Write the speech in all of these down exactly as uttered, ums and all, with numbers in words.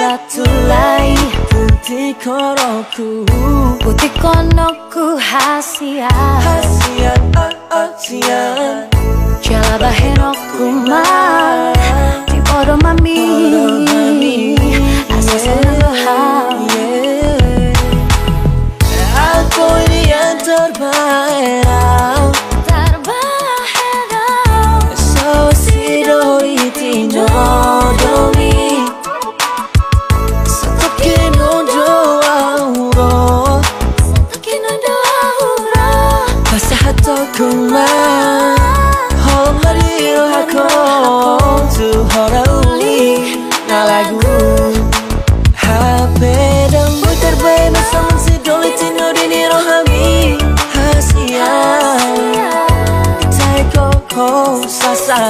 tulai putih koroku putih konoku hasia hasia hasia jala bahenoku mah di bodo mami asa senang aku ini yang terbaik terbaik so si doi tinjo domi setokin ojo auro setokin ojo auro basa hatoku mah homariru hako tu hora uli na lagu H P dan muter bae bersama si doi tinjo dini rohami hasia taiko ho sasa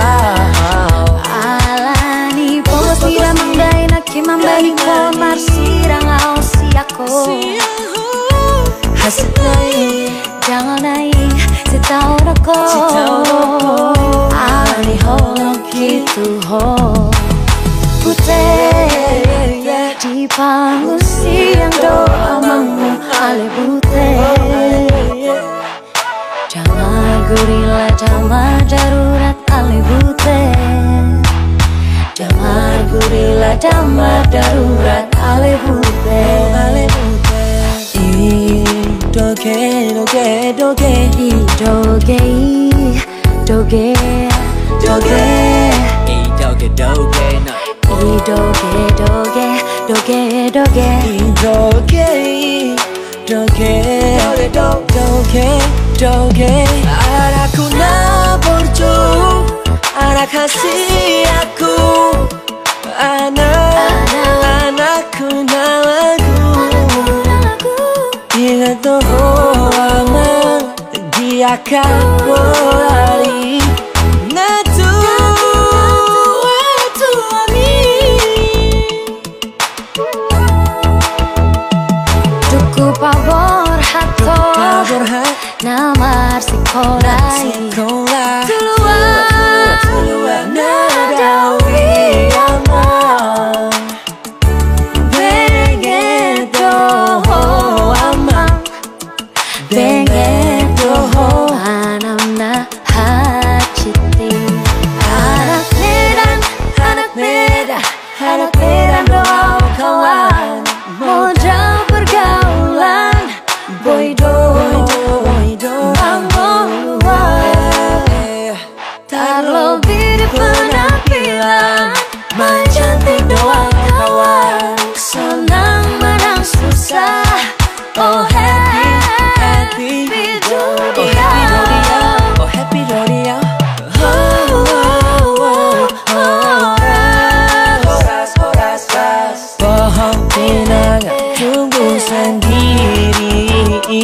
alani pos tira mandai nak mambai ko marsirang au siako hasilai jangan naik setau roko ali ho gitu ho putih di panggung siang doa mangu ale putih Damar gurila damar darurat ale putih Damar gurila damar darurat ale putih ale putih I doge doge doge I doge doge doge I doge doge no I doge doge doge doge I doge doge doge doge arahku na borjo arah kasih aku anak anakku na lagu dia toho aman dia akan boleh natu natu ami duku pabor hato namar sikorai tuluan tuluan nadawi amang bengen doho amang bengen doho anam na haciti anak medan anak medan anak medan doa kawan modal pergaulan boy do terlebih di penampilan main cantik doang kawan senang menang susah oh happy happy dunia oh happy dunia oh oh oh horas horas horas pohon pinang tunggu sendiri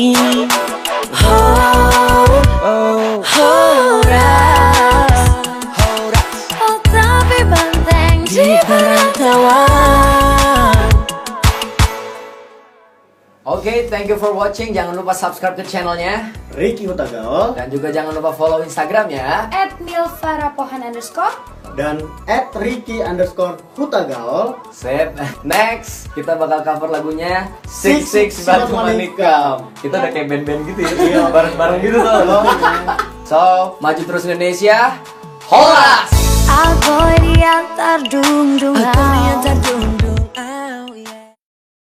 oh oh horas oh tapi banteng di perantauan. Oke, okay, thank you for watching. Jangan lupa subscribe ke channelnya Ricky Hutagaol dan juga jangan lupa follow Instagramnya at milfarapohan underscore dan at Ricky underscore Hutagaol. Sip. Next, kita bakal cover lagunya Six Six Six Batu Batu Manikam. Kita udah kayak band-band gitu ya, bareng-bareng gitu tuh. So, maju terus Indonesia. Horas! Aku yang terdung-dung Aku yang terdung-dung